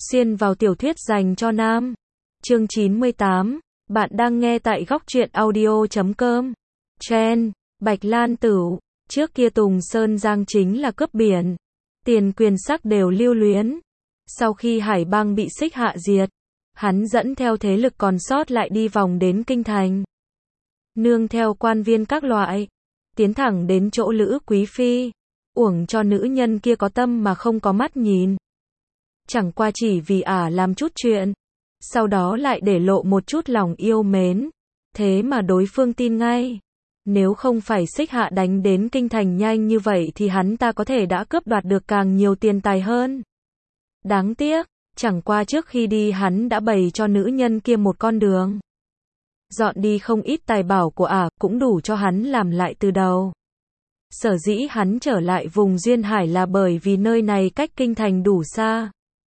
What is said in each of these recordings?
Xuyên vào tiểu thuyết dành cho nam. Chương 98. Bạn đang nghe tại góc truyện audio.com. Trend. Bạch Lan Tửu. Trước kia Tùng Sơn Giang chính là cướp biển. Tiền quyền sắc đều lưu luyến. Sau khi Hải Bang bị Xích Hạ diệt, hắn dẫn theo thế lực còn sót lại đi vòng đến kinh thành. Nương theo quan viên các loại, tiến thẳng đến chỗ Lữ Quý Phi. Uổng cho nữ nhân kia có tâm mà không có mắt nhìn. Chẳng qua chỉ vì làm chút chuyện, sau đó lại để lộ một chút lòng yêu mến. Thế mà đối phương tin ngay. Nếu không phải Xích Hạ đánh đến kinh thành nhanh như vậy thì hắn ta có thể đã cướp đoạt được càng nhiều tiền tài hơn. Đáng tiếc, chẳng qua trước khi đi hắn đã bày cho nữ nhân kia một con đường. Dọn đi không ít tài bảo của cũng đủ cho hắn làm lại từ đầu. Sở dĩ hắn trở lại vùng Duyên Hải là bởi vì nơi này cách kinh thành đủ xa.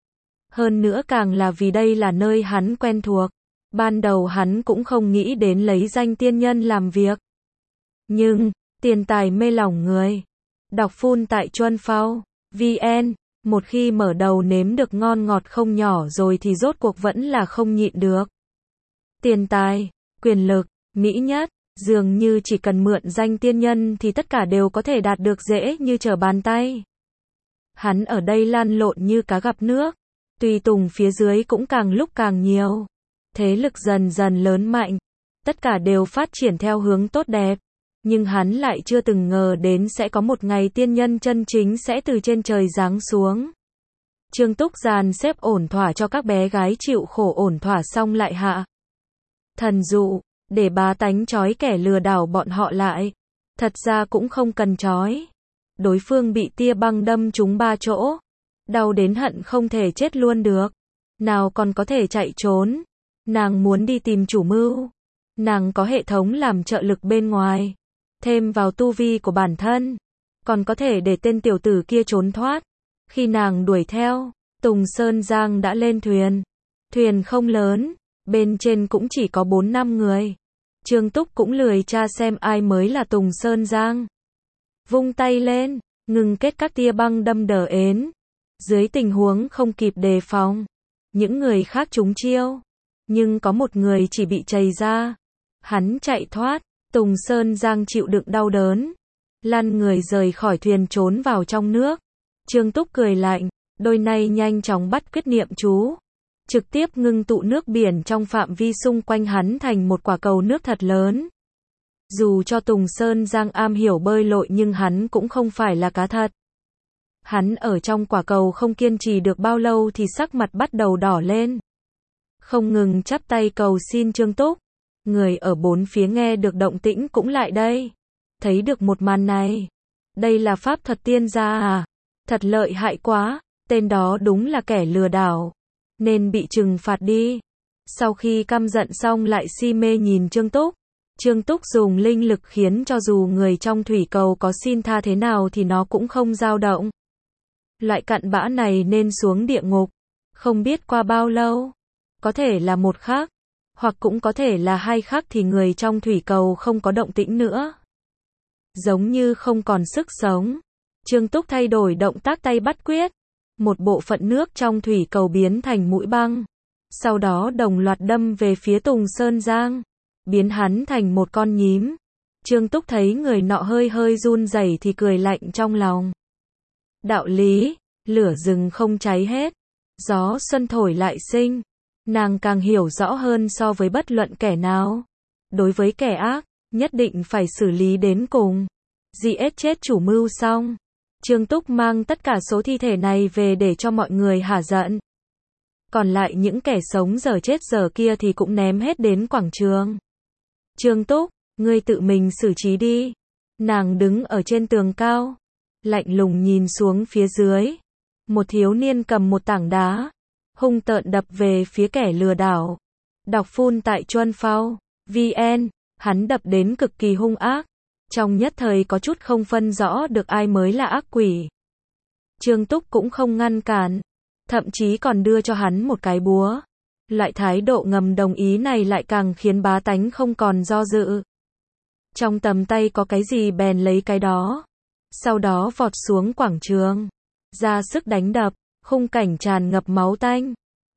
Hơn nữa càng là vì đây là nơi hắn quen thuộc. Ban đầu hắn cũng không nghĩ đến lấy danh tiên nhân làm việc. Nhưng, tiền tài mê lòng người. Đọc full tại Chuân Phao VN. Một khi mở đầu nếm được ngon ngọt không nhỏ rồi thì rốt cuộc vẫn là không nhịn được. Tiền tài, quyền lực, mỹ nhất, dường như chỉ cần mượn danh tiên nhân thì tất cả đều có thể đạt được dễ như trở bàn tay. Hắn ở đây lăn lộn như cá gặp nước. Tùy tùng phía dưới cũng càng lúc càng nhiều. Thế lực dần dần lớn mạnh. Tất cả đều phát triển theo hướng tốt đẹp. Nhưng hắn lại chưa từng ngờ đến sẽ có một ngày tiên nhân chân chính sẽ từ trên trời giáng xuống. Trương Túc dàn xếp ổn thỏa cho các bé gái chịu khổ ổn thỏa xong lại hạ thần dụ, để bá tánh trói kẻ lừa đảo bọn họ lại. Thật ra cũng không cần trói. Đối phương bị tia băng đâm trúng 3 chỗ. Đau đến hận không thể chết luôn được. Nào còn có thể chạy trốn. Nàng muốn đi tìm chủ mưu. Nàng có hệ thống làm trợ lực bên ngoài. Thêm vào tu vi của bản thân. Còn có thể để tên tiểu tử kia trốn thoát. Khi nàng đuổi theo, Tùng Sơn Giang đã lên thuyền. Thuyền không lớn. Bên trên cũng chỉ có 4-5 người. Trương Túc cũng lười tra xem ai mới là Tùng Sơn Giang. Vung tay lên, ngừng kết các tia băng đâm đờ ến. Dưới tình huống không kịp đề phòng, những người khác trúng chiêu. Nhưng có một người chỉ bị chày ra. Hắn chạy thoát, Tùng Sơn Giang chịu đựng đau đớn. Lăn người rời khỏi thuyền trốn vào trong nước. Trương Túc cười lạnh, đôi nay nhanh chóng bắt quyết niệm chú. Trực tiếp ngưng tụ nước biển trong phạm vi xung quanh hắn thành một quả cầu nước thật lớn. Dù cho Tùng Sơn Giang am hiểu bơi lội nhưng hắn cũng không phải là cá thật. Hắn ở trong quả cầu không kiên trì được bao lâu thì sắc mặt bắt đầu đỏ lên. Không ngừng chắp tay cầu xin Trương Túc. Người ở bốn phía nghe được động tĩnh cũng lại đây. Thấy được một màn này. Đây là pháp thuật tiên gia à? Thật lợi hại quá. Tên đó đúng là kẻ lừa đảo. Nên bị trừng phạt đi. Sau khi căm giận xong lại si mê nhìn Trương Túc. Trương Túc dùng linh lực khiến cho dù người trong thủy cầu có xin tha thế nào thì nó cũng không dao động. Loại cặn bã này nên xuống địa ngục. Không biết qua bao lâu. Có thể là 1 khắc. Hoặc cũng có thể là 2 khắc thì người trong thủy cầu không có động tĩnh nữa. Giống như không còn sức sống. Trương Túc thay đổi động tác tay bắt quyết. Một bộ phận nước trong thủy cầu biến thành mũi băng. Sau đó đồng loạt đâm về phía Tùng Sơn Giang. Biến hắn thành một con nhím. Trương Túc thấy người nọ hơi hơi run rẩy thì cười lạnh trong lòng. Đạo lý, lửa rừng không cháy hết. Gió xuân thổi lại sinh. Nàng càng hiểu rõ hơn so với bất luận kẻ nào. Đối với kẻ ác, nhất định phải xử lý đến cùng. Giết chết chủ mưu xong. Trương Túc mang tất cả số thi thể này về để cho mọi người hả giận. Còn lại những kẻ sống giờ chết giờ kia thì cũng ném hết đến quảng trường. Trương Túc, ngươi tự mình xử trí đi. Nàng đứng ở trên tường cao. Lạnh lùng nhìn xuống phía dưới. Một thiếu niên cầm một tảng đá. Hung tợn đập về phía kẻ lừa đảo. Đọc full tại Chuân Phao VN. Hắn đập đến cực kỳ hung ác. Trong nhất thời có chút không phân rõ được ai mới là ác quỷ. Trương Túc cũng không ngăn cản. Thậm chí còn đưa cho hắn một cái búa. Loại thái độ ngầm đồng ý này lại càng khiến bá tánh không còn do dự. Trong tầm tay có cái gì bèn lấy cái đó. Sau đó vọt xuống quảng trường. Ra sức đánh đập. Khung cảnh tràn ngập máu tanh.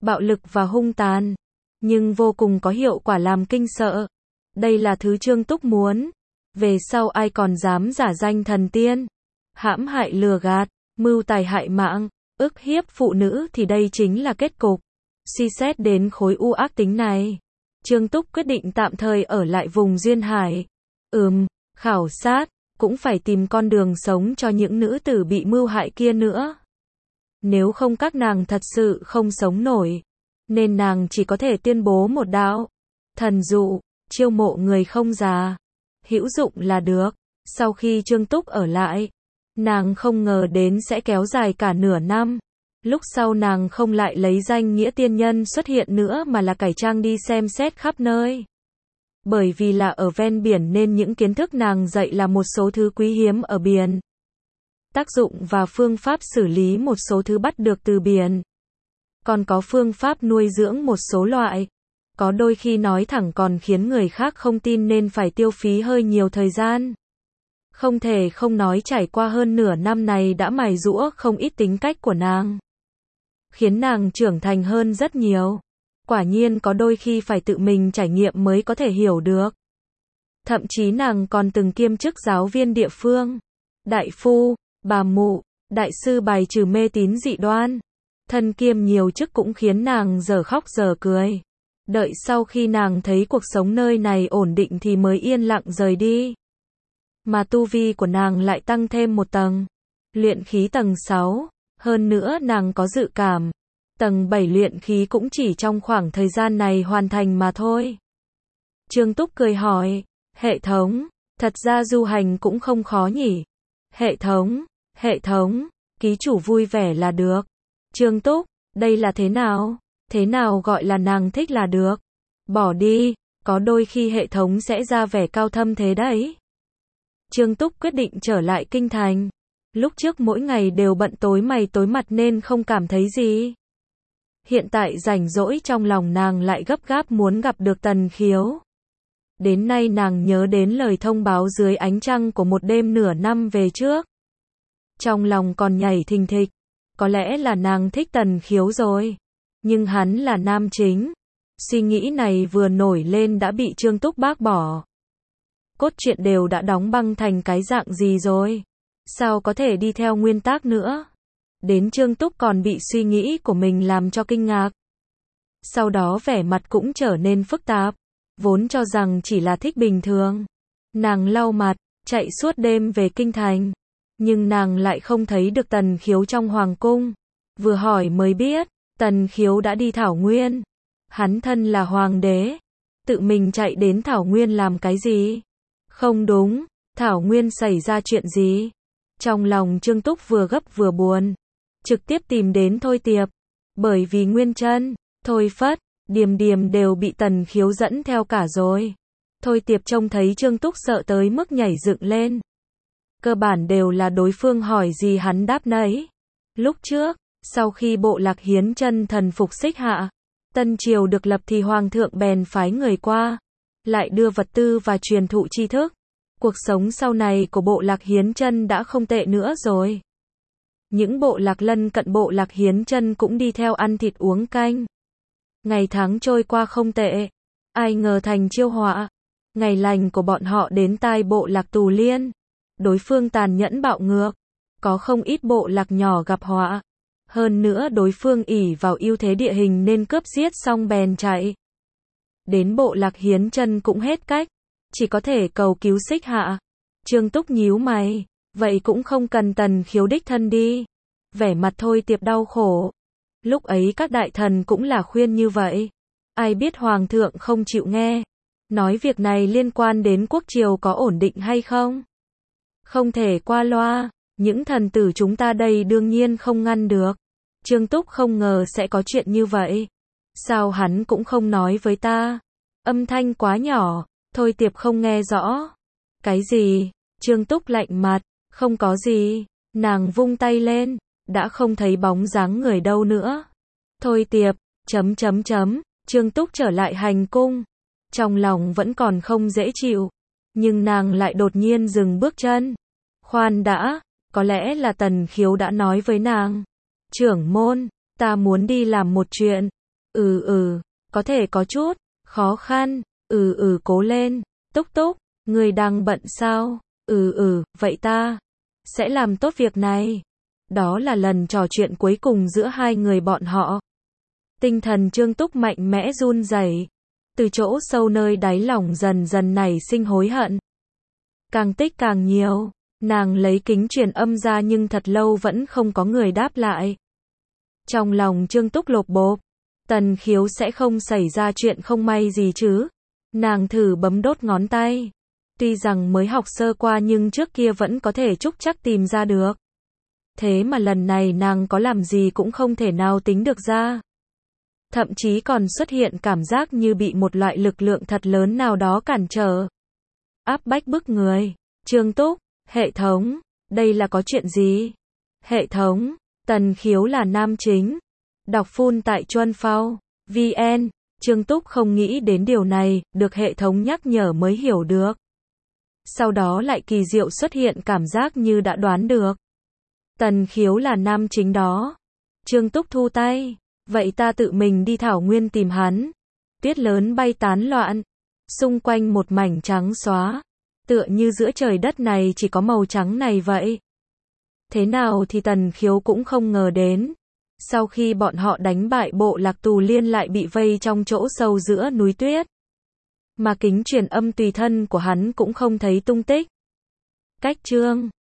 bạo lực và hung tàn, nhưng vô cùng có hiệu quả làm kinh sợ. Đây là thứ Trương Túc muốn. Về sau ai còn dám giả danh thần tiên, hãm hại lừa gạt, mưu tài hại mạng, ức hiếp phụ nữ thì đây chính là kết cục. Suy xét đến khối u ác tính này, Trương Túc quyết định tạm thời ở lại vùng Duyên Hải. Khảo sát, cũng phải tìm con đường sống cho những nữ tử bị mưu hại kia nữa. Nếu không các nàng thật sự không sống nổi, nên nàng chỉ có thể tuyên bố một đạo thần dụ, chiêu mộ người không già, hữu dụng là được. Sau khi Trương Túc ở lại, nàng không ngờ đến sẽ kéo dài cả nửa năm. Lúc sau nàng không lại lấy danh nghĩa tiên nhân xuất hiện nữa mà là cải trang đi xem xét khắp nơi. Bởi vì là ở ven biển nên những kiến thức nàng dạy là một số thứ quý hiếm ở biển, tác dụng và phương pháp xử lý một số thứ bắt được từ biển, còn có phương pháp nuôi dưỡng một số loại. Có đôi khi nói thẳng còn khiến người khác không tin nên phải tiêu phí hơi nhiều thời gian. Không thể không nói trải qua hơn nửa năm này đã mài giũa không ít tính cách của nàng, khiến nàng trưởng thành hơn rất nhiều. Quả nhiên có đôi khi phải tự mình trải nghiệm mới có thể hiểu được. Thậm chí nàng còn từng kiêm chức giáo viên địa phương, đại phu, bà mụ, đại sư bài trừ mê tín dị đoan. Thân kiêm nhiều chức cũng khiến nàng giờ khóc giờ cười. Đợi sau khi nàng thấy cuộc sống nơi này ổn định thì mới yên lặng rời đi. Mà tu vi của nàng lại tăng thêm một tầng, luyện khí tầng 6, hơn nữa nàng có dự cảm, tầng 7 luyện khí cũng chỉ trong khoảng thời gian này hoàn thành mà thôi. Trương Túc cười hỏi, hệ thống, thật ra du hành cũng không khó nhỉ? Hệ thống, ký chủ vui vẻ là được. Trương Túc, đây là thế nào? Thế nào gọi là nàng thích là được? Bỏ đi, có đôi khi hệ thống sẽ ra vẻ cao thâm thế đấy. Trương Túc quyết định trở lại kinh thành. Lúc trước mỗi ngày đều bận tối mày tối mặt nên không cảm thấy gì. Hiện tại rảnh rỗi trong lòng nàng lại gấp gáp muốn gặp được Tần Khiếu. Đến nay nàng nhớ đến lời thông báo dưới ánh trăng của một đêm nửa năm về trước. Trong lòng còn nhảy thình thịch. Có lẽ là nàng thích Tần Khiếu rồi. Nhưng hắn là nam chính. Suy nghĩ này vừa nổi lên đã bị Trương Túc bác bỏ. Cốt truyện đều đã đóng băng thành cái dạng gì rồi? Sao có thể đi theo nguyên tắc nữa? Đến Trương Túc còn bị suy nghĩ của mình làm cho kinh ngạc. Sau đó vẻ mặt cũng trở nên phức tạp. Vốn cho rằng chỉ là thích bình thường. Nàng lau mặt, chạy suốt đêm về kinh thành. Nhưng nàng lại không thấy được Tần Khiếu trong hoàng cung. Vừa hỏi mới biết, Tần Khiếu đã đi Thảo Nguyên. Hắn thân là hoàng đế. Tự mình chạy đến Thảo Nguyên làm cái gì? Không đúng, Thảo Nguyên xảy ra chuyện gì? Trong lòng Trương Túc vừa gấp vừa buồn. Trực tiếp tìm đến Thôi Tiệp. Bởi vì Nguyên Chân, Thôi Phất, Điềm Điềm đều bị Tần Khiếu dẫn theo cả rồi. Thôi Tiệp trông thấy Trương Túc sợ tới mức nhảy dựng lên. Cơ bản đều là đối phương hỏi gì hắn đáp nấy. Lúc trước, sau khi bộ lạc Hiến Chân thần phục Xích Hạ, Tân Triều được lập thì Hoàng thượng bèn phái người qua, lại đưa vật tư và truyền thụ tri thức. Cuộc sống sau này của bộ lạc Hiến Chân đã không tệ nữa rồi. Những bộ lạc lân cận bộ lạc Hiến Chân cũng đi theo ăn thịt uống canh. Ngày tháng trôi qua không tệ. Ai ngờ thành chiêu họa. Ngày lành của bọn họ đến tai bộ lạc Tù Liên. Đối phương tàn nhẫn bạo ngược. Có không ít bộ lạc nhỏ gặp họa. Hơn nữa đối phương ỷ vào ưu thế địa hình nên cướp giết xong bèn chạy. Đến bộ lạc Hiến Chân cũng hết cách. Chỉ có thể cầu cứu Xích Hạ. Trương Túc nhíu mày. Vậy cũng không cần Tần Khiếu đích thân đi. Vẻ mặt Thôi Tiệp đau khổ. Lúc ấy các đại thần cũng là khuyên như vậy. Ai biết Hoàng thượng không chịu nghe. Nói việc này liên quan đến quốc triều có ổn định hay không. Không thể qua loa. Những thần tử chúng ta đây đương nhiên không ngăn được. Trương Túc không ngờ sẽ có chuyện như vậy. Sao hắn cũng không nói với ta. Âm thanh quá nhỏ. Thôi Tiệp không nghe rõ. Cái gì? Trương Túc lạnh mặt. Không có gì. Nàng vung tay lên. Đã không thấy bóng dáng người đâu nữa. Thôi Tiệp. Trương Túc trở lại hành cung. Trong lòng vẫn còn không dễ chịu. Nhưng nàng lại đột nhiên dừng bước chân. Khoan đã. Có lẽ là Tần Khiếu đã nói với nàng. Trưởng môn. Ta muốn đi làm một chuyện. Có thể có chút khó khăn. Cố lên. Túc Túc, người đang bận sao? Vậy ta sẽ làm tốt việc này. Đó là lần trò chuyện cuối cùng giữa hai người bọn họ. Tinh thần Trương Túc mạnh mẽ run rẩy. Từ chỗ sâu nơi đáy lòng dần dần nảy sinh hối hận. Càng tích càng nhiều. Nàng lấy kính truyền âm ra nhưng thật lâu vẫn không có người đáp lại. Trong lòng Trương Túc lột bột. Tần Khiếu sẽ không xảy ra chuyện không may gì chứ. Nàng thử bấm đốt ngón tay. Tuy rằng mới học sơ qua nhưng trước kia vẫn có thể trúc chắc tìm ra được. Thế mà lần này nàng có làm gì cũng không thể nào tính được ra. Thậm chí còn xuất hiện cảm giác như bị một loại lực lượng thật lớn nào đó cản trở. Áp bách bức người. Trương Túc, hệ thống, đây là có chuyện gì? Hệ thống, Tần Khiếu là nam chính. Đọc full tại Chuân Phao, VN. Trương Túc không nghĩ đến điều này, được hệ thống nhắc nhở mới hiểu được. Sau đó lại kỳ diệu xuất hiện cảm giác như đã đoán được. Tần Khiếu là nam chính đó. Trương Túc thu tay. Vậy ta tự mình đi thảo nguyên tìm hắn. Tuyết lớn bay tán loạn. Xung quanh một mảnh trắng xóa. Tựa như giữa trời đất này chỉ có màu trắng này vậy. Thế nào thì Tần Khiếu cũng không ngờ đến. Sau khi bọn họ đánh bại bộ lạc Tù Liên lại bị vây trong chỗ sâu giữa núi tuyết. Mà kính truyền âm tùy thân của hắn cũng không thấy tung tích. Cách chương